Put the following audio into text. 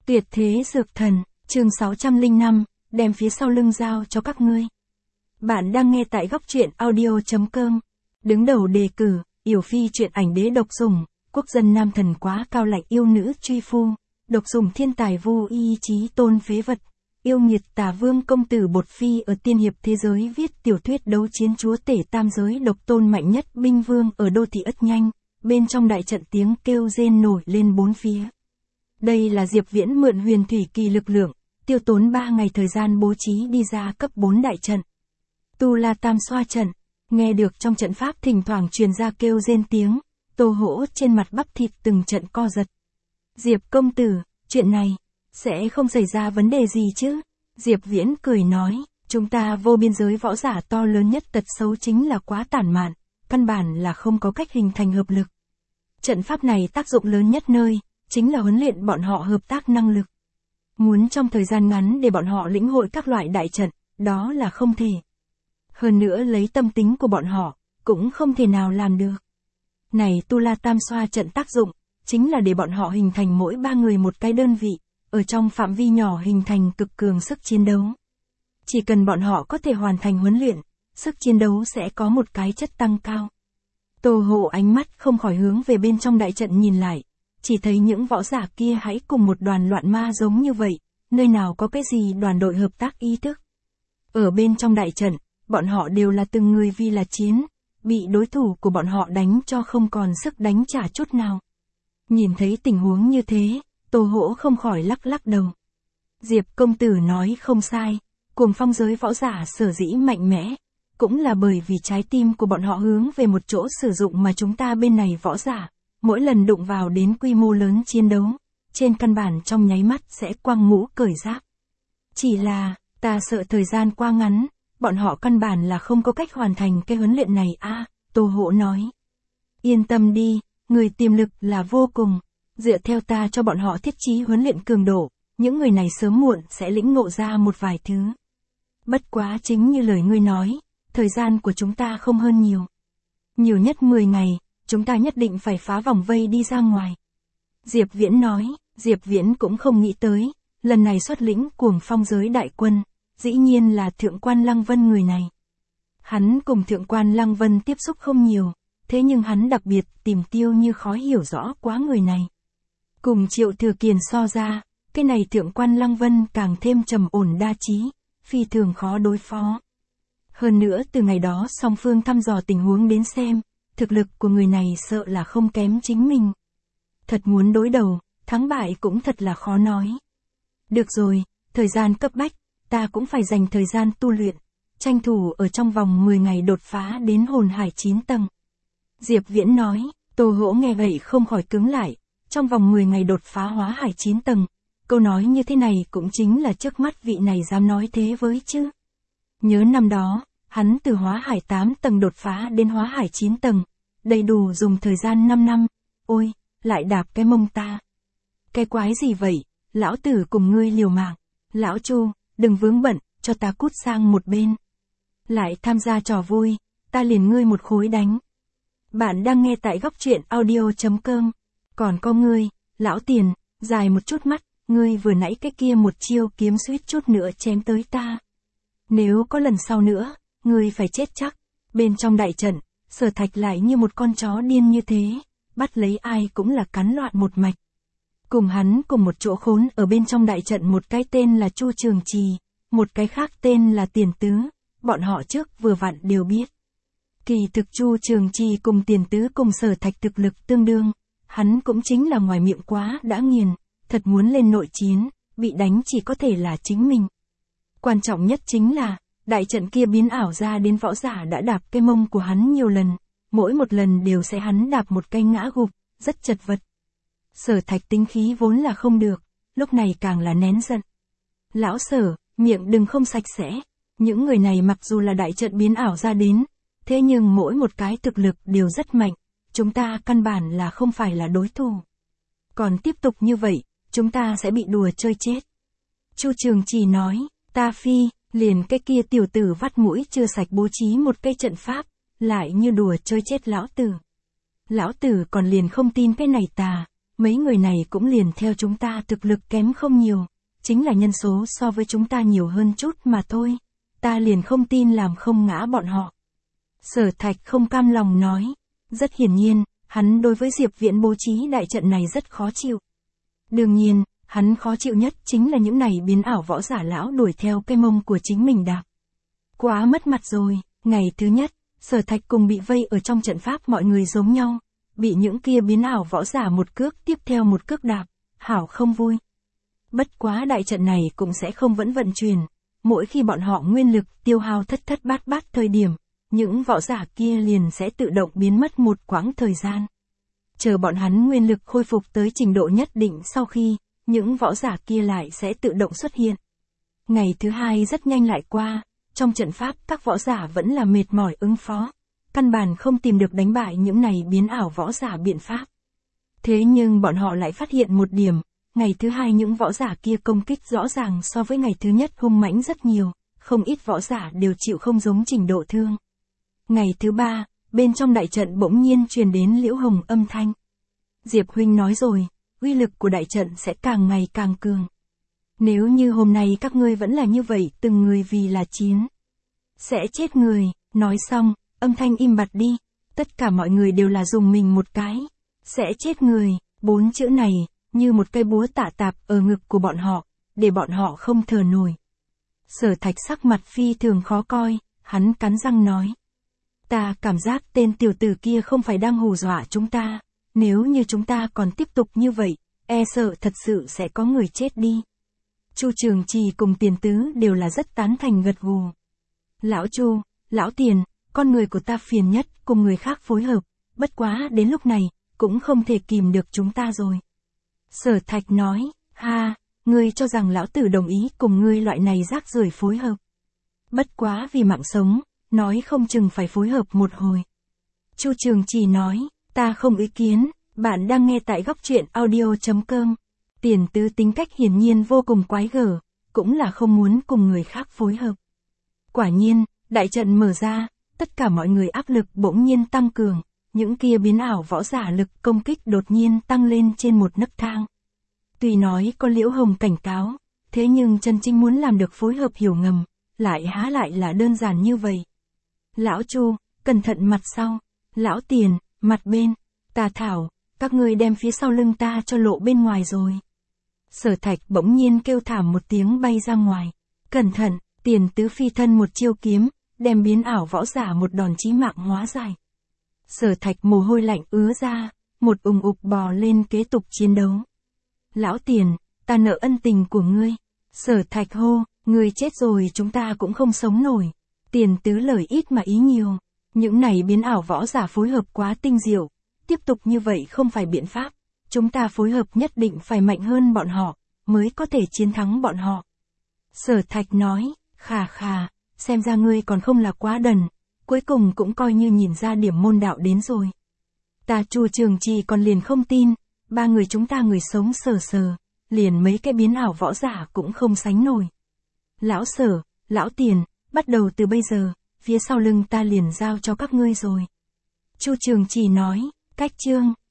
Tuyệt thế dược thần, chương 605, đem phía sau lưng giao cho các ngươi. Bạn đang nghe tại góc truyện audio.com. Đứng đầu đề cử, Yểu Phi truyện ảnh đế độc sủng, quốc dân nam thần quá cao lạnh yêu nữ truy phu, độc sủng thiên tài vô ý chí tôn phế vật, yêu nghiệt tà vương công tử bột phi ở tiên hiệp thế giới viết tiểu thuyết đấu chiến chúa tể tam giới độc tôn mạnh nhất binh vương ở đô thị ất nhanh, bên trong đại trận tiếng kêu rên nổi lên bốn phía. Đây là Diệp Viễn mượn huyền thủy kỳ lực lượng, tiêu tốn 3 ngày thời gian bố trí đi ra cấp 4 đại trận. Tu La Tam xoa trận, nghe được trong trận pháp thỉnh thoảng truyền ra kêu rên tiếng, Tô Hỗ trên mặt bắp thịt từng trận co giật. Diệp công tử, chuyện này, sẽ không xảy ra vấn đề gì chứ? Diệp Viễn cười nói, chúng ta vô biên giới võ giả to lớn nhất tật xấu chính là quá tản mạn, căn bản là không có cách hình thành hợp lực. Trận pháp này tác dụng lớn nhất nơi, chính là huấn luyện bọn họ hợp tác năng lực. Muốn trong thời gian ngắn để bọn họ lĩnh hội các loại đại trận, đó là không thể. Hơn nữa lấy tâm tính của bọn họ, cũng không thể nào làm được. Này Tu La Tam xoa trận tác dụng, chính là để bọn họ hình thành mỗi 3 người một cái đơn vị, ở trong phạm vi nhỏ hình thành cực cường sức chiến đấu. Chỉ cần bọn họ có thể hoàn thành huấn luyện, sức chiến đấu sẽ có một cái chất tăng cao. Tô Hộ ánh mắt không khỏi hướng về bên trong đại trận nhìn lại, chỉ thấy những võ giả kia hãy cùng một đoàn loạn ma giống như vậy, nơi nào có cái gì đoàn đội hợp tác ý thức. Ở bên trong đại trận, bọn họ đều là từng người vì là chiến, bị đối thủ của bọn họ đánh cho không còn sức đánh trả chút nào. Nhìn thấy tình huống như thế, Tô Hỗ không khỏi lắc lắc đầu. Diệp công tử nói không sai, cuồng phong giới võ giả sở dĩ mạnh mẽ, cũng là bởi vì trái tim của bọn họ hướng về một chỗ sử dụng mà chúng ta bên này võ giả, mỗi lần đụng vào đến quy mô lớn chiến đấu, trên căn bản trong nháy mắt sẽ quăng mũ cởi giáp. Chỉ là, ta sợ thời gian qua ngắn, bọn họ căn bản là không có cách hoàn thành cái huấn luyện này Tô Hỗ nói. Yên tâm đi, người tiềm lực là vô cùng, dựa theo ta cho bọn họ thiết trí huấn luyện cường độ, những người này sớm muộn sẽ lĩnh ngộ ra một vài thứ. Bất quá chính như lời ngươi nói, thời gian của chúng ta không hơn nhiều. Nhiều nhất 10 ngày, chúng ta nhất định phải phá vòng vây đi ra ngoài. Diệp Viễn nói, Diệp Viễn cũng không nghĩ tới, lần này xuất lĩnh cuồng phong giới đại quân, dĩ nhiên là Thượng quan Lăng Vân người này. Hắn cùng Thượng quan Lăng Vân tiếp xúc không nhiều, thế nhưng hắn đặc biệt tìm tiêu như khói hiểu rõ quá người này. Cùng Triệu Thừa Kiền so ra, cái này Thượng quan Lăng Vân càng thêm trầm ổn đa trí, phi thường khó đối phó. Hơn nữa từ ngày đó song phương thăm dò tình huống đến xem, thực lực của người này sợ là không kém chính mình. Thật muốn đối đầu, thắng bại cũng thật là khó nói. Được rồi, thời gian cấp bách, ta cũng phải dành thời gian tu luyện, tranh thủ ở trong vòng 10 ngày đột phá đến hồn hải 9 tầng. Diệp Viễn nói, Tô Hỗ nghe vậy không khỏi cứng lại, trong vòng 10 ngày đột phá hóa hải 9 tầng, câu nói như thế này cũng chính là trước mắt vị này dám nói thế với chứ. Nhớ năm đó, hắn từ hóa hải 8 tầng đột phá đến hóa hải 9 tầng, đầy đủ dùng thời gian 5 năm, ôi, lại đạp cái mông ta. Cái quái gì vậy, lão tử cùng ngươi liều mạng, lão Chu, đừng vướng bận, cho ta cút sang một bên. Lại tham gia trò vui, ta liền ngươi một khối đánh. Bạn đang nghe tại góc truyện audio.com, còn có ngươi, lão Tiền, dài một chút mắt, ngươi vừa nãy cái kia một chiêu kiếm suýt chút nữa chém tới ta. Nếu có lần sau nữa, ngươi phải chết chắc. Bên trong đại trận, Sở Thạch lại như một con chó điên như thế, bắt lấy ai cũng là cắn loạn một mạch. Cùng hắn cùng một chỗ khốn ở bên trong đại trận một cái tên là Chu Trường Trì, một cái khác tên là Tiền Tứ, bọn họ trước vừa vặn đều biết. Kỳ thực Chu Trường Trì cùng Tiền Tứ cùng Sở Thạch thực lực tương đương, hắn cũng chính là ngoài miệng quá đã nghiền, thật muốn lên nội chiến, bị đánh chỉ có thể là chính mình. Quan trọng nhất chính là, đại trận kia biến ảo ra đến võ giả đã đạp cái mông của hắn nhiều lần, mỗi một lần đều sẽ hắn đạp một cái ngã gục, rất chật vật. Sở Thạch tính khí vốn là không được, lúc này càng là nén giận. Lão Sở, miệng đừng không sạch sẽ, những người này mặc dù là đại trận biến ảo ra đến, thế nhưng mỗi một cái thực lực đều rất mạnh, chúng ta căn bản là không phải là đối thủ. Còn tiếp tục như vậy, chúng ta sẽ bị đùa chơi chết. Chu Trường Trì nói, ta phi, liền cái kia tiểu tử vắt mũi chưa sạch bố trí một cái trận pháp, lại như đùa chơi chết lão tử. Lão tử còn liền không tin cái này mấy người này cũng liền theo chúng ta thực lực kém không nhiều, chính là nhân số so với chúng ta nhiều hơn chút mà thôi, ta liền không tin làm không ngã bọn họ. Sở Thạch không cam lòng nói, rất hiển nhiên, hắn đối với Diệp Viễn bố trí đại trận này rất khó chịu. Đương nhiên, hắn khó chịu nhất chính là những này biến ảo võ giả lão đuổi theo cái mông của chính mình đạp. Quá mất mặt rồi, ngày thứ nhất, Sở Thạch cùng bị vây ở trong trận pháp mọi người giống nhau, bị những kia biến ảo võ giả một cước tiếp theo một cước đạp, hảo không vui. Bất quá đại trận này cũng sẽ không vẫn vận chuyển, mỗi khi bọn họ nguyên lực tiêu hao thất thất bát bát thời điểm, những võ giả kia liền sẽ tự động biến mất một quãng thời gian. Chờ bọn hắn nguyên lực khôi phục tới trình độ nhất định sau khi, những võ giả kia lại sẽ tự động xuất hiện. Ngày thứ hai rất nhanh lại qua, trong trận pháp các võ giả vẫn là mệt mỏi ứng phó, căn bản không tìm được đánh bại những này biến ảo võ giả biện pháp. Thế nhưng bọn họ lại phát hiện một điểm, ngày thứ hai những võ giả kia công kích rõ ràng so với ngày thứ nhất hung mãnh rất nhiều, không ít võ giả đều chịu không giống trình độ thương. Ngày thứ ba, bên trong đại trận bỗng nhiên truyền đến Liễu Hồng âm thanh. Diệp huynh nói rồi, uy lực của đại trận sẽ càng ngày càng cường. Nếu như hôm nay các ngươi vẫn là như vậy, từng người vì là chiến, sẽ chết người. Nói xong, âm thanh im bặt đi, tất cả mọi người đều là dùng mình một cái, sẽ chết người, 4 chữ này, như một cây búa tạ tạp ở ngực của bọn họ, để bọn họ không thở nổi. Sở Thạch sắc mặt phi thường khó coi, hắn cắn răng nói. Ta cảm giác tên tiểu tử kia không phải đang hù dọa chúng ta, nếu như chúng ta còn tiếp tục như vậy, e sợ thật sự sẽ có người chết đi. Chu Trường Trì cùng Tiền Tứ đều là rất tán thành gật gù. Lão Chu, lão Tiền, con người của ta phiền nhất cùng người khác phối hợp, bất quá đến lúc này, cũng không thể kìm được chúng ta rồi. Sở Thạch nói, ha, ngươi cho rằng lão tử đồng ý cùng ngươi loại này rác rưởi phối hợp. Bất quá vì mạng sống, nói không chừng phải phối hợp một hồi. Chu Trường Trì nói, ta không ý kiến, bạn đang nghe tại góc truyện audio.com. Tiền Tứ tính cách hiển nhiên vô cùng quái gở, cũng là không muốn cùng người khác phối hợp. Quả nhiên, đại trận mở ra, tất cả mọi người áp lực bỗng nhiên tăng cường, những kia biến ảo võ giả lực công kích đột nhiên tăng lên trên một nấc thang. Tuy nói có Liễu Hồng cảnh cáo, thế nhưng chân chính muốn làm được phối hợp hiểu ngầm, lại há lại là đơn giản như vậy. Lão Chu, cẩn thận mặt sau, lão Tiền, mặt bên, ta thảo, các ngươi đem phía sau lưng ta cho lộ bên ngoài rồi. Sở Thạch bỗng nhiên kêu thảm một tiếng bay ra ngoài. Cẩn thận, Tiền Tứ phi thân một chiêu kiếm, đem biến ảo võ giả một đòn chí mạng hóa giải. Sở Thạch mồ hôi lạnh ứa ra, một ùng ục bò lên kế tục chiến đấu. Lão Tiền, ta nợ ân tình của ngươi. Sở Thạch hô, ngươi chết rồi chúng ta cũng không sống nổi. Tiền Tứ lời ít mà ý nhiều. Những này biến ảo võ giả phối hợp quá tinh diệu. Tiếp tục như vậy không phải biện pháp. Chúng ta phối hợp nhất định phải mạnh hơn bọn họ, mới có thể chiến thắng bọn họ. Sở Thạch nói, khà khà, xem ra ngươi còn không là quá đần, cuối cùng cũng coi như nhìn ra điểm môn đạo đến rồi. Ta Chu Trường Trì còn liền không tin, ba người chúng ta người sống sờ sờ, liền mấy cái biến ảo võ giả cũng không sánh nổi. Lão Sở, lão Tiền, bắt đầu từ bây giờ, phía sau lưng ta liền giao cho các ngươi rồi. Chu Trường Trì nói, cách chương.